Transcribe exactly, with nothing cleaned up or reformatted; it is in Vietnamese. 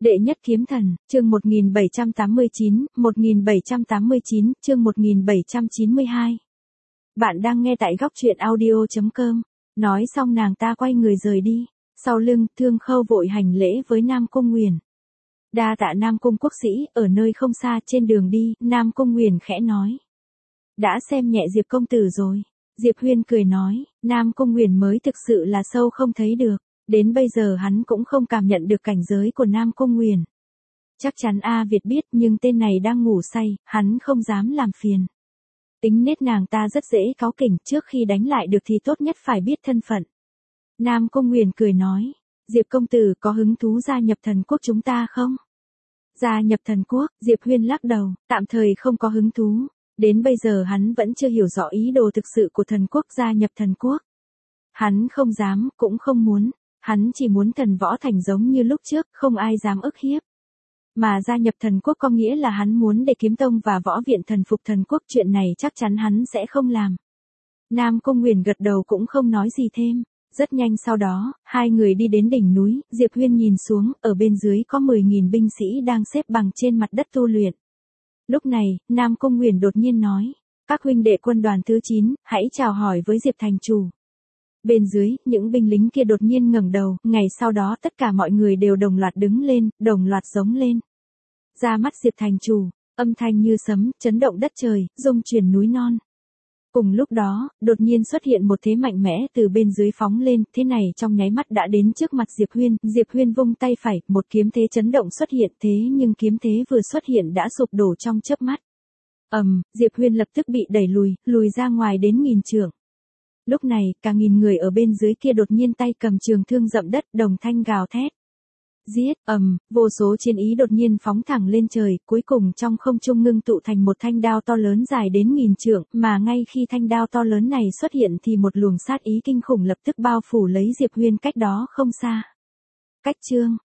Đệ nhất kiếm thần, chương một nghìn bảy trăm tám mươi chín, một nghìn bảy trăm tám mươi chín, chương một nghìn bảy trăm chín mươi hai. Bạn đang nghe tại góc truyện audio chấm com. Nói xong nàng ta quay người rời đi. Sau lưng, Thương Khâu vội hành lễ với Nam Cung Nguyền. Đa tạ Nam Cung quốc sĩ, ở nơi không xa trên đường đi, Nam Cung Nguyền khẽ nói. Đã xem nhẹ Diệp công tử rồi. Diệp Huyên cười nói, Nam Cung Nguyền mới thực sự là sâu không thấy được. Đến bây giờ hắn cũng không cảm nhận được cảnh giới của Nam Cung Nguyền. Chắc chắn A Việt biết nhưng tên này đang ngủ say, hắn không dám làm phiền. Tính nết nàng ta rất dễ cáu kỉnh, trước khi đánh lại được thì tốt nhất phải biết thân phận. Nam Cung Nguyền cười nói, Diệp công tử có hứng thú gia nhập thần quốc chúng ta không? Gia nhập thần quốc, Diệp Huyên lắc đầu, tạm thời không có hứng thú. Đến bây giờ hắn vẫn chưa hiểu rõ ý đồ thực sự của thần quốc gia nhập thần quốc. Hắn không dám, cũng không muốn. Hắn chỉ muốn thần võ thành giống như lúc trước, không ai dám ức hiếp. Mà gia nhập thần quốc có nghĩa là hắn muốn để kiếm tông và võ viện thần phục thần quốc, chuyện này chắc chắn hắn sẽ không làm. Nam Cung Nguyền gật đầu cũng không nói gì thêm. Rất nhanh sau đó, hai người đi đến đỉnh núi, Diệp Huyên nhìn xuống, ở bên dưới có mười nghìn binh sĩ đang xếp bằng trên mặt đất tu luyện. Lúc này, Nam Cung Nguyền đột nhiên nói, các huynh đệ quân đoàn thứ chín, hãy chào hỏi với Diệp thành chủ. Bên dưới, những binh lính kia đột nhiên ngẩng đầu, ngày sau đó tất cả mọi người đều đồng loạt đứng lên, đồng loạt giống lên. Ra mắt Diệp thành chủ, âm thanh như sấm, chấn động đất trời, rung chuyển núi non. Cùng lúc đó, đột nhiên xuất hiện một thế mạnh mẽ từ bên dưới phóng lên, thế này trong nháy mắt đã đến trước mặt Diệp Huyên, Diệp Huyên vung tay phải, một kiếm thế chấn động xuất hiện, thế nhưng kiếm thế vừa xuất hiện đã sụp đổ trong chớp mắt. Ầm, um, Diệp Huyên lập tức bị đẩy lùi, lùi ra ngoài đến nghìn trượng. Lúc này, cả nghìn người ở bên dưới kia đột nhiên tay cầm trường thương dậm đất, đồng thanh gào thét. Giết, ầm, um, vô số chiến ý đột nhiên phóng thẳng lên trời, cuối cùng trong không trung ngưng tụ thành một thanh đao to lớn dài đến nghìn trượng, mà ngay khi thanh đao to lớn này xuất hiện thì một luồng sát ý kinh khủng lập tức bao phủ lấy Diệp Huyên cách đó không xa. Cách chương,